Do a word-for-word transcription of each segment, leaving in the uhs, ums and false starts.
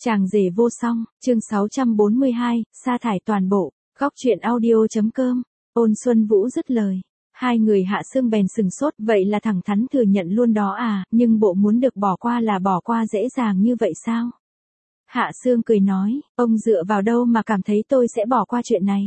Chàng rể vô song, chương sáu trăm bốn mươi hai, sa thải toàn bộ, góc truyện audio.com, Ôn Xuân Vũ dứt lời. Hai người Hạ Sương bèn sừng sốt, vậy là thẳng thắn thừa nhận luôn đó à, nhưng bộ muốn được bỏ qua là bỏ qua dễ dàng như vậy sao? Hạ Sương cười nói, ông dựa vào đâu mà cảm thấy tôi sẽ bỏ qua chuyện này?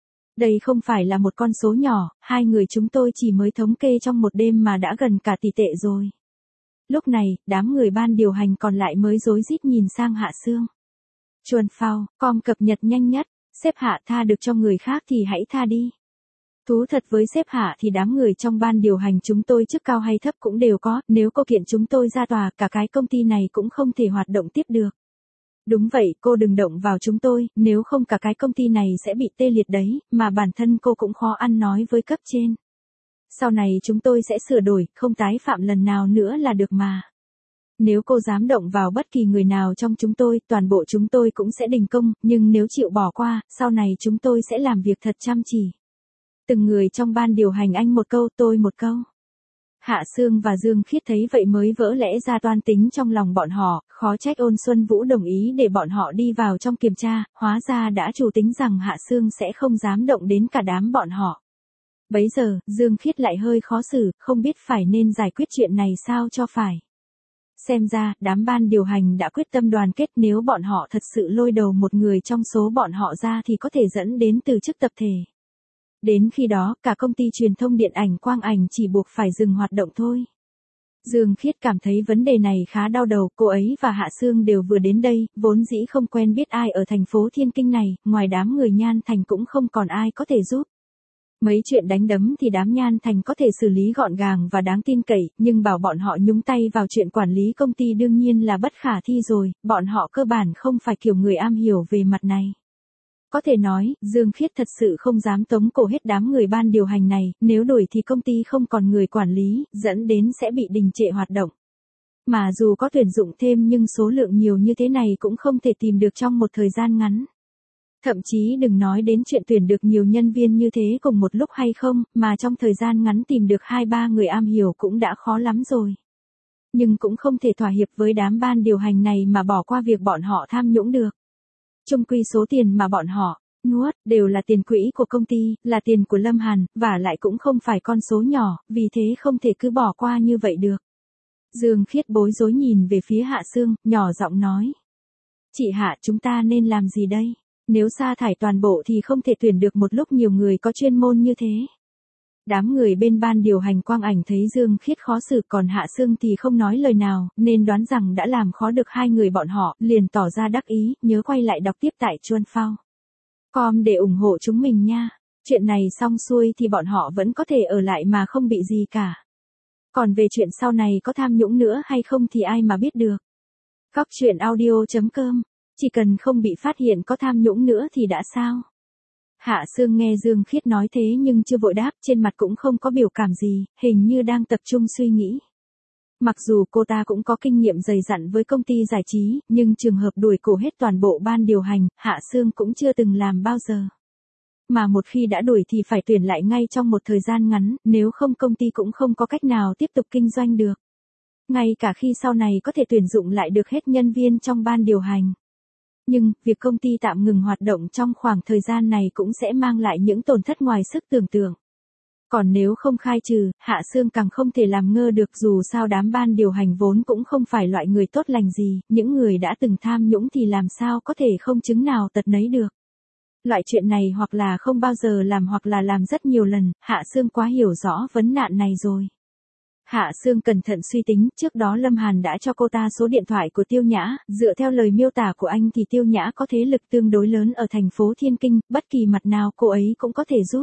Đây không phải là một con số nhỏ, hai người chúng tôi chỉ mới thống kê trong một đêm mà đã gần cả tỷ tệ rồi. Lúc này, đám người ban điều hành còn lại mới rối rít nhìn sang Hạ Sương. Chuồn phao, com cập nhật nhanh nhất, sếp Hạ tha được cho người khác thì hãy tha đi. Thú thật với sếp Hạ thì đám người trong ban điều hành chúng tôi chức cao hay thấp cũng đều có, nếu cô kiện chúng tôi ra tòa, cả cái công ty này cũng không thể hoạt động tiếp được. Đúng vậy, cô đừng động vào chúng tôi, nếu không cả cái công ty này sẽ bị tê liệt đấy, mà bản thân cô cũng khó ăn nói với cấp trên. Sau này chúng tôi sẽ sửa đổi, không tái phạm lần nào nữa là được mà. Nếu cô dám động vào bất kỳ người nào trong chúng tôi, toàn bộ chúng tôi cũng sẽ đình công, nhưng nếu chịu bỏ qua, sau này chúng tôi sẽ làm việc thật chăm chỉ. Từng người trong ban điều hành anh một câu, tôi một câu. Hạ Sương và Dương Khiết thấy vậy mới vỡ lẽ ra toan tính trong lòng bọn họ, khó trách Ôn Xuân Vũ đồng ý để bọn họ đi vào trong kiểm tra, hóa ra đã chủ tính rằng Hạ Sương sẽ không dám động đến cả đám bọn họ. Bấy giờ, Dương Khiết lại hơi khó xử, không biết phải nên giải quyết chuyện này sao cho phải. Xem ra, đám ban điều hành đã quyết tâm đoàn kết, nếu bọn họ thật sự lôi đầu một người trong số bọn họ ra thì có thể dẫn đến từ chức tập thể. Đến khi đó, cả công ty truyền thông điện ảnh quang ảnh chỉ buộc phải dừng hoạt động thôi. Dương Khiết cảm thấy vấn đề này khá đau đầu, cô ấy và Hạ Sương đều vừa đến đây, vốn dĩ không quen biết ai ở thành phố Thiên Kinh này, ngoài đám người Nhan Thành cũng không còn ai có thể giúp. Mấy chuyện đánh đấm thì đám Nhan Thành có thể xử lý gọn gàng và đáng tin cậy, nhưng bảo bọn họ nhúng tay vào chuyện quản lý công ty đương nhiên là bất khả thi rồi, bọn họ cơ bản không phải kiểu người am hiểu về mặt này. Có thể nói, Dương Khiết thật sự không dám tống cổ hết đám người ban điều hành này, nếu đổi thì công ty không còn người quản lý, dẫn đến sẽ bị đình trệ hoạt động. Mà dù có tuyển dụng thêm nhưng số lượng nhiều như thế này cũng không thể tìm được trong một thời gian ngắn. Thậm chí đừng nói đến chuyện tuyển được nhiều nhân viên như thế cùng một lúc hay không, mà trong thời gian ngắn tìm được hai ba người am hiểu cũng đã khó lắm rồi. Nhưng cũng không thể thỏa hiệp với đám ban điều hành này mà bỏ qua việc bọn họ tham nhũng được. Chung quy số tiền mà bọn họ nuốt đều là tiền quỹ của công ty, là tiền của Lâm Hàn, và lại cũng không phải con số nhỏ, vì thế không thể cứ bỏ qua như vậy được. Dương Khiết bối rối nhìn về phía Hạ Sương, nhỏ giọng nói. Chị Hạ, chúng ta nên làm gì đây? Nếu sa thải toàn bộ thì không thể tuyển được một lúc nhiều người có chuyên môn như thế. Đám người bên ban điều hành quang ảnh thấy Dương Khiết khó xử, còn Hạ Sương thì không nói lời nào, nên đoán rằng đã làm khó được hai người bọn họ, liền tỏ ra đắc ý, nhớ quay lại đọc tiếp tại Chuan Phao. Com để ủng hộ chúng mình nha. Chuyện này xong xuôi thì bọn họ vẫn có thể ở lại mà không bị gì cả. Còn về chuyện sau này có tham nhũng nữa hay không thì ai mà biết được. Góc truyện audio.com, chỉ cần không bị phát hiện có tham nhũng nữa thì đã sao? Hạ Sương nghe Dương Khiết nói thế nhưng chưa vội đáp, trên mặt cũng không có biểu cảm gì, hình như đang tập trung suy nghĩ. Mặc dù cô ta cũng có kinh nghiệm dày dặn với công ty giải trí, nhưng trường hợp đuổi cổ hết toàn bộ ban điều hành, Hạ Sương cũng chưa từng làm bao giờ. Mà một khi đã đuổi thì phải tuyển lại ngay trong một thời gian ngắn, nếu không công ty cũng không có cách nào tiếp tục kinh doanh được. Ngay cả khi sau này có thể tuyển dụng lại được hết nhân viên trong ban điều hành. Nhưng, việc công ty tạm ngừng hoạt động trong khoảng thời gian này cũng sẽ mang lại những tổn thất ngoài sức tưởng tượng. Còn nếu không khai trừ, Hạ Sương càng không thể làm ngơ được, dù sao đám ban điều hành vốn cũng không phải loại người tốt lành gì, những người đã từng tham nhũng thì làm sao có thể không chứng nào tật nấy được. Loại chuyện này hoặc là không bao giờ làm hoặc là làm rất nhiều lần, Hạ Sương quá hiểu rõ vấn nạn này rồi. Hạ Sương cẩn thận suy tính, trước đó Lâm Hàn đã cho cô ta số điện thoại của Tiêu Nhã, dựa theo lời miêu tả của anh thì Tiêu Nhã có thế lực tương đối lớn ở thành phố Thiên Kinh, bất kỳ mặt nào cô ấy cũng có thể giúp.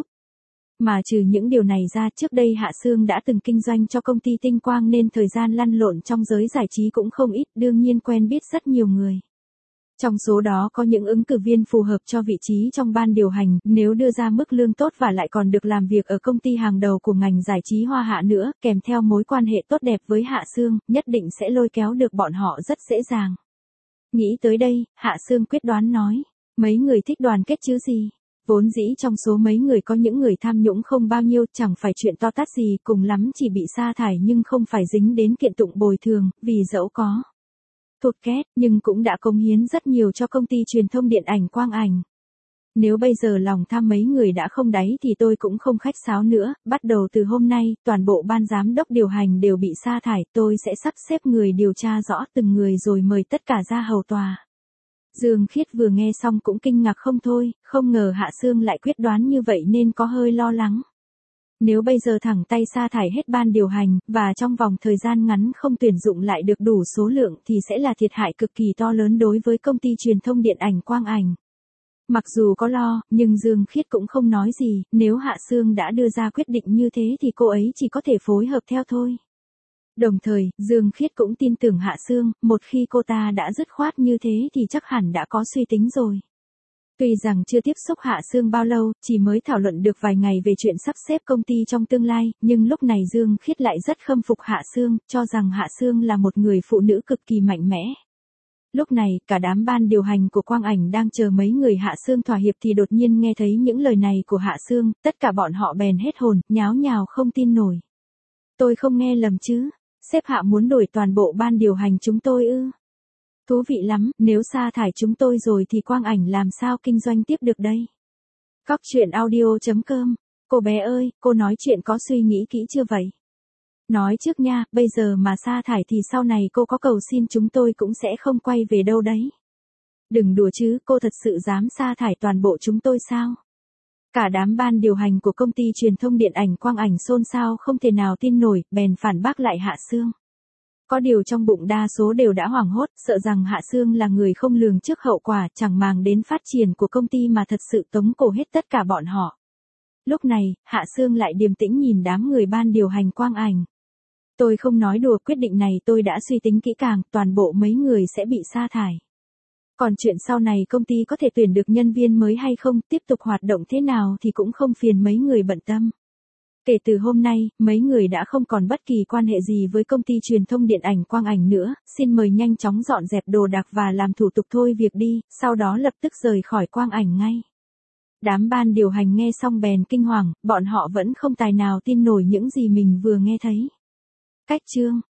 Mà trừ những điều này ra, trước đây Hạ Sương đã từng kinh doanh cho công ty Tinh Quang nên thời gian lăn lộn trong giới giải trí cũng không ít, đương nhiên quen biết rất nhiều người. Trong số đó có những ứng cử viên phù hợp cho vị trí trong ban điều hành, nếu đưa ra mức lương tốt và lại còn được làm việc ở công ty hàng đầu của ngành giải trí Hoa Hạ nữa, kèm theo mối quan hệ tốt đẹp với Hạ Sương, nhất định sẽ lôi kéo được bọn họ rất dễ dàng. Nghĩ tới đây, Hạ Sương quyết đoán nói, mấy người thích đoàn kết chứ gì. Vốn dĩ trong số mấy người có những người tham nhũng không bao nhiêu, chẳng phải chuyện to tát gì, cùng lắm chỉ bị sa thải nhưng không phải dính đến kiện tụng bồi thường, vì dẫu có thụt két, nhưng cũng đã cống hiến rất nhiều cho công ty truyền thông điện ảnh Quang Ảnh. Nếu bây giờ lòng tham mấy người đã không đáy thì tôi cũng không khách sáo nữa, bắt đầu từ hôm nay, toàn bộ ban giám đốc điều hành đều bị sa thải, tôi sẽ sắp xếp người điều tra rõ từng người rồi mời tất cả ra hầu tòa. Dương Khiết vừa nghe xong cũng kinh ngạc không thôi, không ngờ Hạ Sương lại quyết đoán như vậy nên có hơi lo lắng. Nếu bây giờ thẳng tay sa thải hết ban điều hành, và trong vòng thời gian ngắn không tuyển dụng lại được đủ số lượng thì sẽ là thiệt hại cực kỳ to lớn đối với công ty truyền thông điện ảnh Quang Ảnh. Mặc dù có lo, nhưng Dương Khiết cũng không nói gì, nếu Hạ Sương đã đưa ra quyết định như thế thì cô ấy chỉ có thể phối hợp theo thôi. Đồng thời, Dương Khiết cũng tin tưởng Hạ Sương, một khi cô ta đã dứt khoát như thế thì chắc hẳn đã có suy tính rồi. Tuy rằng chưa tiếp xúc Hạ Sương bao lâu, chỉ mới thảo luận được vài ngày về chuyện sắp xếp công ty trong tương lai, nhưng lúc này Dương Khiết lại rất khâm phục Hạ Sương, cho rằng Hạ Sương là một người phụ nữ cực kỳ mạnh mẽ. Lúc này, cả đám ban điều hành của Quang Ảnh đang chờ mấy người Hạ Sương thỏa hiệp thì đột nhiên nghe thấy những lời này của Hạ Sương, tất cả bọn họ bèn hết hồn, nháo nhào không tin nổi. Tôi không nghe lầm chứ, sếp Hạ muốn đổi toàn bộ ban điều hành chúng tôi ư? Thú vị lắm, nếu sa thải chúng tôi rồi thì Quang Ảnh làm sao kinh doanh tiếp được đây? Cóc truyện audio chấm com. Cô bé ơi, cô nói chuyện có suy nghĩ kỹ chưa vậy? Nói trước nha, bây giờ mà sa thải thì sau này cô có cầu xin chúng tôi cũng sẽ không quay về đâu đấy. Đừng đùa chứ, cô thật sự dám sa thải toàn bộ chúng tôi sao? Cả đám ban điều hành của công ty truyền thông điện ảnh Quang Ảnh xôn xao không thể nào tin nổi, bèn phản bác lại Hạ Sương. Có điều trong bụng đa số đều đã hoảng hốt, sợ rằng Hạ Sương là người không lường trước hậu quả, chẳng màng đến phát triển của công ty mà thật sự tống cổ hết tất cả bọn họ. Lúc này, Hạ Sương lại điềm tĩnh nhìn đám người ban điều hành Quang Ảnh. Tôi không nói đùa, quyết định này tôi đã suy tính kỹ càng, toàn bộ mấy người sẽ bị sa thải. Còn chuyện sau này công ty có thể tuyển được nhân viên mới hay không, tiếp tục hoạt động thế nào thì cũng không phiền mấy người bận tâm. Kể từ hôm nay, mấy người đã không còn bất kỳ quan hệ gì với công ty truyền thông điện ảnh Quang Ảnh nữa, xin mời nhanh chóng dọn dẹp đồ đạc và làm thủ tục thôi việc đi, sau đó lập tức rời khỏi Quang Ảnh ngay. Đám ban điều hành nghe xong bèn kinh hoàng, bọn họ vẫn không tài nào tin nổi những gì mình vừa nghe thấy. Cách chương